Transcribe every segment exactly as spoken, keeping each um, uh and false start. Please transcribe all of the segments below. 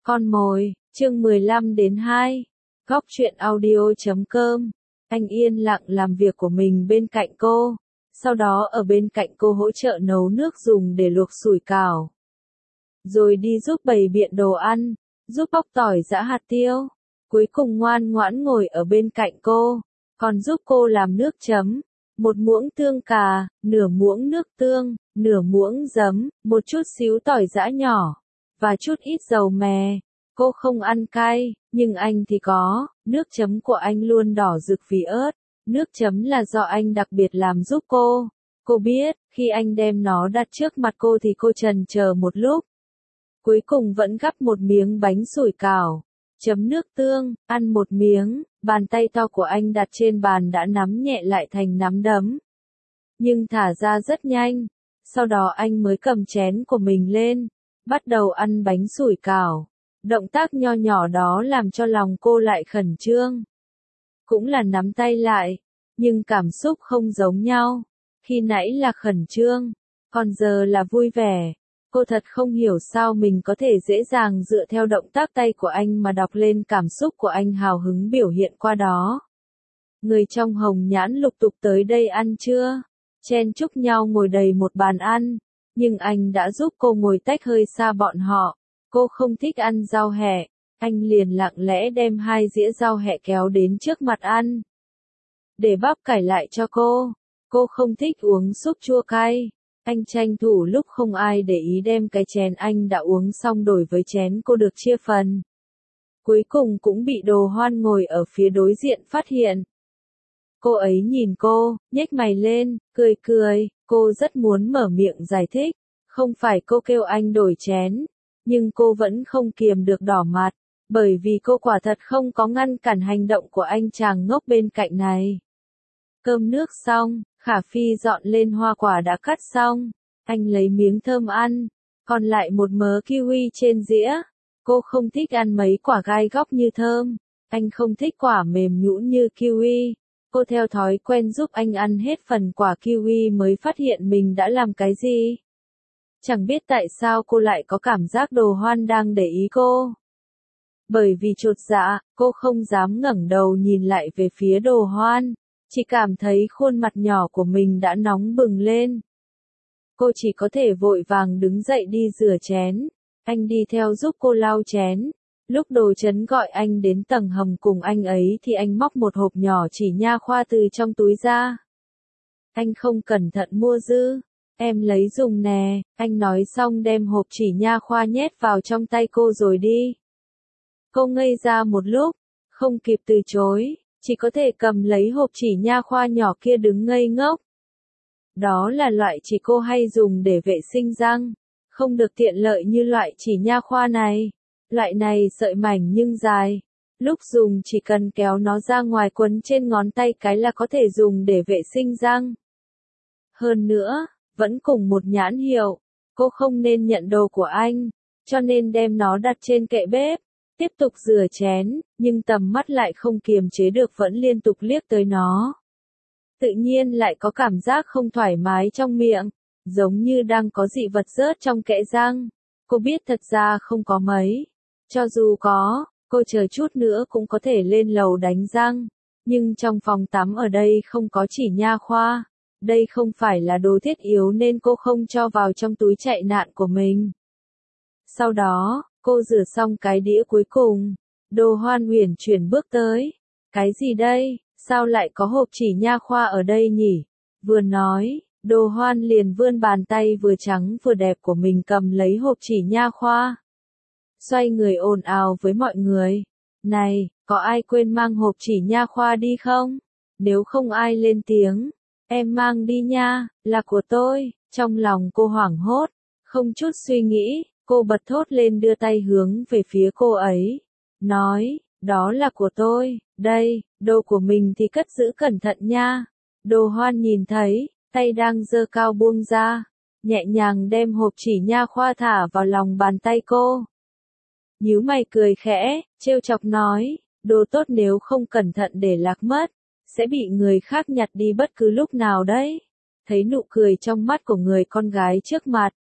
Con mồi, chương mười lăm đến hai. Góc truyện audio.com. Anh yên lặng làm việc của mình bên cạnh cô, sau đó ở bên cạnh cô hỗ trợ nấu nước dùng để luộc sủi cảo. Rồi đi giúp bày biện đồ ăn, giúp bóc tỏi giã hạt tiêu. Cuối cùng ngoan ngoãn ngồi ở bên cạnh cô, còn giúp cô làm nước chấm. Một muỗng tương cà, nửa muỗng nước tương, nửa muỗng giấm, một chút xíu tỏi giã nhỏ, và chút ít dầu mè. Cô không ăn cay, nhưng anh thì có, nước chấm của anh luôn đỏ rực vì ớt. Nước chấm là do anh đặc biệt làm giúp cô. Cô biết, khi anh đem nó đặt trước mặt cô thì cô chần chờ một lúc. Cuối cùng vẫn gắp một miếng bánh sủi cảo, chấm nước tương, ăn một miếng, bàn tay to của anh đặt trên bàn đã nắm nhẹ lại thành nắm đấm. Nhưng thả ra rất nhanh, sau đó anh mới cầm chén của mình lên, bắt đầu ăn bánh sủi cảo. Động tác nho nhỏ đó làm cho lòng cô lại khẩn trương. Cũng là nắm tay lại, nhưng cảm xúc không giống nhau. Khi nãy là khẩn trương, còn giờ là vui vẻ. Cô thật không hiểu sao mình có thể dễ dàng dựa theo động tác tay của anh mà đọc lên cảm xúc của anh hào hứng biểu hiện qua đó. Người trong Hồng Nhãn lục tục tới đây ăn trưa, chen chúc nhau ngồi đầy một bàn ăn, nhưng anh đã giúp cô ngồi tách hơi xa bọn họ. Cô không thích ăn rau hẹ, anh liền lặng lẽ đem hai dĩa rau hẹ kéo đến trước mặt ăn. Để bắp cải lại cho cô, cô không thích uống súp chua cay. Anh tranh thủ lúc không ai để ý đem cái chén anh đã uống xong đổi với chén cô được chia phần. Cuối cùng cũng bị Đồ Hoan ngồi ở phía đối diện phát hiện. Cô ấy nhìn cô, nhếch mày lên, cười cười, cô rất muốn mở miệng giải thích. Không phải cô kêu anh đổi chén, nhưng cô vẫn không kiềm được đỏ mặt, bởi vì cô quả thật không có ngăn cản hành động của anh chàng ngốc bên cạnh này. Cơm nước xong, Khả Phi dọn lên hoa quả đã cắt xong, anh lấy miếng thơm ăn, còn lại một mớ kiwi trên dĩa. Cô không thích ăn mấy quả gai góc như thơm, anh không thích quả mềm nhũn như kiwi. Cô theo thói quen giúp anh ăn hết phần quả kiwi mới phát hiện mình đã làm cái gì. Chẳng biết tại sao cô lại có cảm giác Đồ Hoan đang để ý cô. Bởi vì chột dạ, cô không dám ngẩng đầu nhìn lại về phía Đồ Hoan, chỉ cảm thấy khuôn mặt nhỏ của mình đã nóng bừng lên. Cô chỉ có thể vội vàng đứng dậy đi rửa chén, anh đi theo giúp cô lau chén. Lúc Đồ Chấn gọi anh đến tầng hầm cùng anh ấy thì anh móc một hộp nhỏ chỉ nha khoa từ trong túi ra. Anh không cẩn thận mua dư. Em lấy dùng nè, anh nói xong đem hộp chỉ nha khoa nhét vào trong tay cô rồi đi. Cô ngây ra một lúc, không kịp từ chối, chỉ có thể cầm lấy hộp chỉ nha khoa nhỏ kia đứng ngây ngốc. Đó là loại chỉ cô hay dùng để vệ sinh răng, không được tiện lợi như loại chỉ nha khoa này. Loại này sợi mảnh nhưng dài, lúc dùng chỉ cần kéo nó ra ngoài quấn trên ngón tay cái là có thể dùng để vệ sinh răng. Hơn nữa, vẫn cùng một nhãn hiệu, cô không nên nhận đồ của anh, cho nên đem nó đặt trên kệ bếp, tiếp tục rửa chén, nhưng tầm mắt lại không kiềm chế được vẫn liên tục liếc tới nó. Tự nhiên lại có cảm giác không thoải mái trong miệng, giống như đang có dị vật rớt trong kẽ răng. Cô biết thật ra không có mấy, cho dù có, cô chờ chút nữa cũng có thể lên lầu đánh răng, nhưng trong phòng tắm ở đây không có chỉ nha khoa. Đây không phải là đồ thiết yếu nên cô không cho vào trong túi chạy nạn của mình. Sau đó, cô rửa xong cái đĩa cuối cùng. Đồ Hoan uyển chuyển bước tới. Cái gì đây? Sao lại có hộp chỉ nha khoa ở đây nhỉ? Vừa nói, Đồ Hoan liền vươn bàn tay vừa trắng vừa đẹp của mình cầm lấy hộp chỉ nha khoa. Xoay người ồn ào với mọi người. Này, có ai quên mang hộp chỉ nha khoa đi không? Nếu không ai lên tiếng. Em mang đi nha, là của tôi. Trong lòng cô hoảng hốt, không chút suy nghĩ, cô bật thốt lên đưa tay hướng về phía cô ấy. Nói, đó là của tôi, đây, đồ của mình thì cất giữ cẩn thận nha. Đồ Hoan nhìn thấy, tay đang giơ cao buông ra, nhẹ nhàng đem hộp chỉ nha khoa thả vào lòng bàn tay cô. Nhíu mày cười khẽ, trêu chọc nói, đồ tốt nếu không cẩn thận để lạc mất, sẽ bị người khác nhặt đi bất cứ lúc nào đấy. Thấy nụ cười trong mắt của người con gái trước mặt,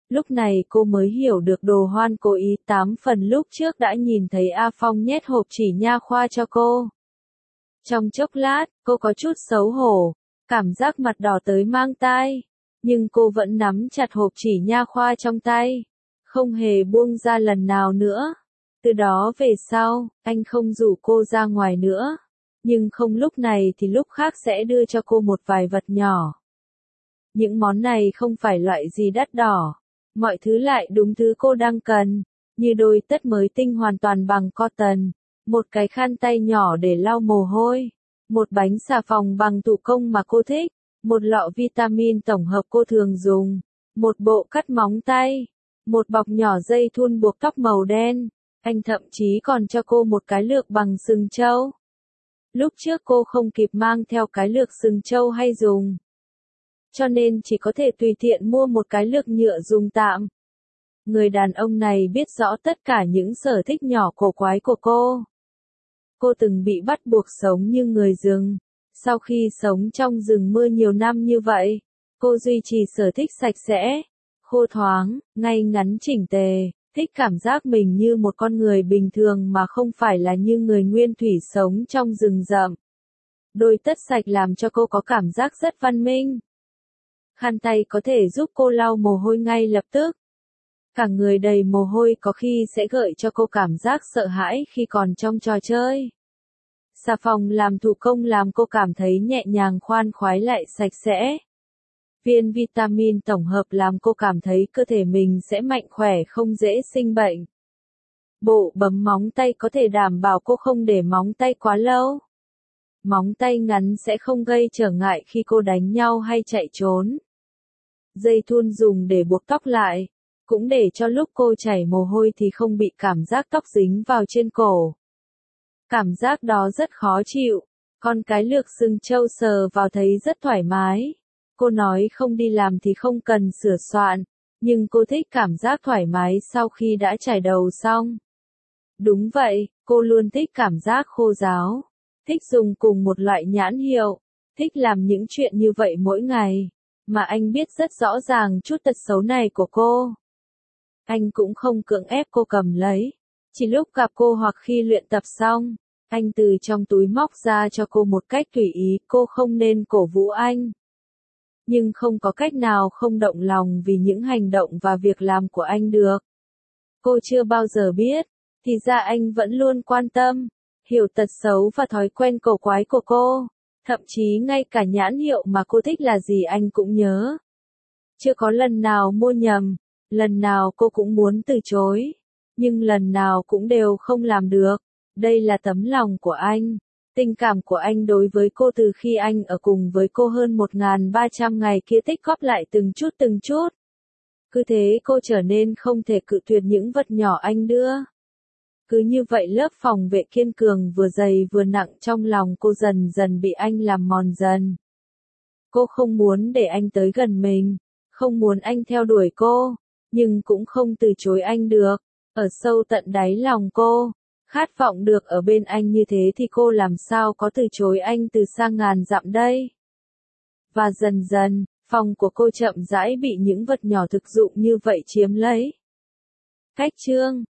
Lúc này cô mới hiểu được Đồ Hoan cố ý tám phần lúc trước đã nhìn thấy A Phong nhét hộp chỉ nha khoa cho cô. Trong chốc lát, cô có chút xấu hổ, cảm giác mặt đỏ tới mang tai, nhưng cô vẫn nắm chặt hộp chỉ nha khoa trong tay, không hề buông ra lần nào nữa. Từ đó về sau, anh không rủ cô ra ngoài nữa, nhưng không lúc này thì lúc khác sẽ đưa cho cô một vài vật nhỏ. Những món này không phải loại gì đắt đỏ, mọi thứ lại đúng thứ cô đang cần, như đôi tất mới tinh hoàn toàn bằng cotton, một cái khăn tay nhỏ để lau mồ hôi, một bánh xà phòng bằng thủ công mà cô thích, một lọ vitamin tổng hợp cô thường dùng, một bộ cắt móng tay, một bọc nhỏ dây thun buộc tóc màu đen. Anh thậm chí còn cho cô một cái lược bằng sừng trâu. Lúc trước cô không kịp mang theo cái lược sừng trâu hay dùng, cho nên chỉ có thể tùy tiện mua một cái lược nhựa dùng tạm. Người đàn ông này biết rõ tất cả những sở thích nhỏ cổ quái của cô. Cô từng bị bắt buộc sống như người rừng. Sau khi sống trong rừng mưa nhiều năm như vậy, cô duy trì sở thích sạch sẽ, khô thoáng, ngay ngắn chỉnh tề, thích cảm giác mình như một con người bình thường mà không phải là như người nguyên thủy sống trong rừng rậm. Đôi tất sạch làm cho cô có cảm giác rất văn minh. Khăn tay có thể giúp cô lau mồ hôi ngay lập tức. Cả người đầy mồ hôi có khi sẽ gợi cho cô cảm giác sợ hãi khi còn trong trò chơi. Xà phòng làm thủ công làm cô cảm thấy nhẹ nhàng khoan khoái lại sạch sẽ. Viên vitamin tổng hợp làm cô cảm thấy cơ thể mình sẽ mạnh khỏe không dễ sinh bệnh. Bộ bấm móng tay có thể đảm bảo cô không để móng tay quá lâu. Móng tay ngắn sẽ không gây trở ngại khi cô đánh nhau hay chạy trốn. Dây thun dùng để buộc tóc lại, cũng để cho lúc cô chảy mồ hôi thì không bị cảm giác tóc dính vào trên cổ. Cảm giác đó rất khó chịu, còn cái lược sừng trâu sờ vào thấy rất thoải mái. Cô nói không đi làm thì không cần sửa soạn, nhưng cô thích cảm giác thoải mái sau khi đã chải đầu xong. Đúng vậy, cô luôn thích cảm giác khô ráo, thích dùng cùng một loại nhãn hiệu, thích làm những chuyện như vậy mỗi ngày, mà anh biết rất rõ ràng chút tật xấu này của cô. Anh cũng không cưỡng ép cô cầm lấy, chỉ lúc gặp cô hoặc khi luyện tập xong, anh từ trong túi móc ra cho cô một cách tùy ý, cô không nên cổ vũ anh. Nhưng không có cách nào không động lòng vì những hành động và việc làm của anh được. Cô chưa bao giờ biết, thì ra anh vẫn luôn quan tâm, hiểu tật xấu và thói quen cổ quái của cô, thậm chí ngay cả nhãn hiệu mà cô thích là gì anh cũng nhớ. Chưa có lần nào mua nhầm, lần nào cô cũng muốn từ chối, nhưng lần nào cũng đều không làm được. Đây là tấm lòng của anh. Tình cảm của anh đối với cô từ khi anh ở cùng với cô hơn một nghìn ba trăm ngày kia tích góp lại từng chút từng chút. Cứ thế cô trở nên không thể cự tuyệt những vật nhỏ anh đưa. Cứ như vậy lớp phòng vệ kiên cường vừa dày vừa nặng trong lòng cô dần dần bị anh làm mòn dần. Cô không muốn để anh tới gần mình, không muốn anh theo đuổi cô, nhưng cũng không từ chối anh được. Ở sâu tận đáy lòng cô, khát vọng được ở bên anh như thế thì cô làm sao có từ chối anh từ xa ngàn dặm đây. Và dần dần, phòng của cô chậm rãi bị những vật nhỏ thực dụng như vậy chiếm lấy. Cách chương